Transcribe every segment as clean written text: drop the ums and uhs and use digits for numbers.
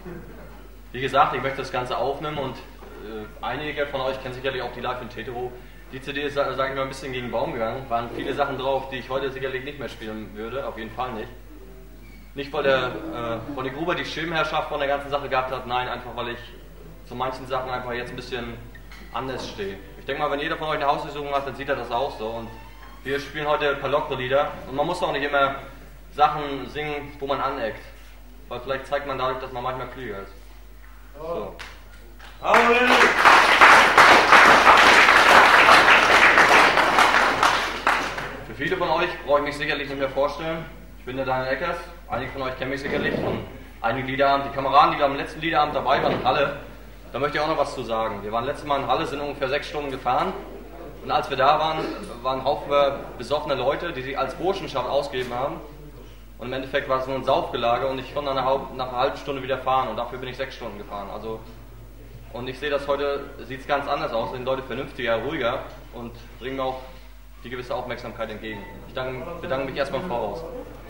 Wie gesagt, ich möchte das Ganze aufnehmen und einige von euch kennen sicherlich auch die Live in Tetero. Die CD ist, sage ich mal, ein bisschen gegen den Baum gegangen. Waren viele Sachen drauf, die ich heute sicherlich nicht mehr spielen würde, auf jeden Fall nicht. Nicht, weil der Gruber die Schirmherrschaft von der ganzen Sache gehabt hat, nein, einfach weil ich zu manchen Sachen einfach jetzt ein bisschen anders stehe. Ich denke mal, wenn jeder von euch eine Hausdurchsuchung hat, dann sieht er das auch so. Und wir spielen heute ein paar Lockere-Lieder und man muss auch nicht immer Sachen singen, wo man aneckt. Weil vielleicht zeigt man dadurch, dass man manchmal klüger ist. So. Für viele von euch brauche ich mich sicherlich nicht mehr vorstellen. Ich bin der Daniel Eckers. Einige von euch kennen mich sicherlich von einigen Liederabend. Die Kameraden, die am letzten Liederabend dabei waren in Halle, da möchte ich auch noch was zu sagen. Wir waren letztes Mal in Halle, sind ungefähr 6 Stunden gefahren. Und als wir da waren, waren ein Haufen besoffene Leute, die sich als Burschenschaft ausgegeben haben. Und im Endeffekt war es nur ein Saufgelage und ich konnte nach einer halben Stunde wieder fahren. Und dafür bin ich 6 Stunden gefahren. Also, und ich sehe das heute, sieht es ganz anders aus. Sind Leute vernünftiger, ruhiger und bringen mir auch die gewisse Aufmerksamkeit entgegen. Ich bedanke mich erstmal im Voraus.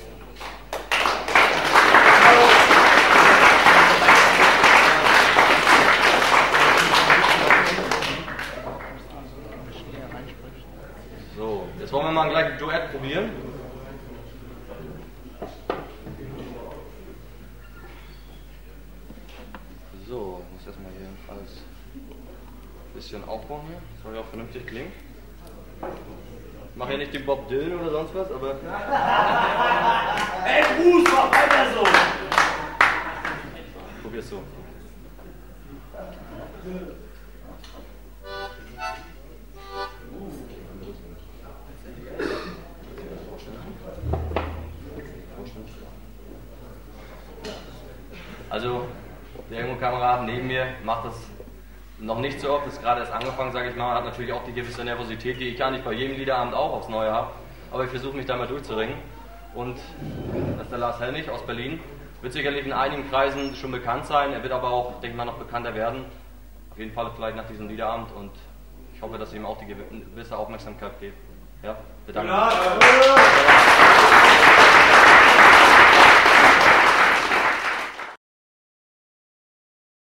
So, jetzt wollen wir mal gleich ein Duett probieren. So, ich muss erstmal hier alles ein bisschen aufbauen hier. Das soll ja auch vernünftig klingen. Ich mache ja nicht den Bob Dylan oder sonst was, aber... Ey, Bruce, mach weiter so! Probier's so. Also, der junge Kamerad neben mir macht das noch nicht so oft, ist gerade erst angefangen, sage ich mal, hat natürlich auch die gewisse Nervosität, die ich gar nicht bei jedem Liederabend auch aufs Neue habe, aber ich versuche mich da mal durchzuringen. Und das ist der Lars Helmich aus Berlin, wird sicherlich in einigen Kreisen schon bekannt sein, er wird aber auch, ich denke mal, noch bekannter werden, auf jeden Fall vielleicht nach diesem Liederabend und ich hoffe, dass ihr ihm auch die gewisse Aufmerksamkeit gebt. Ja, bedanke mich.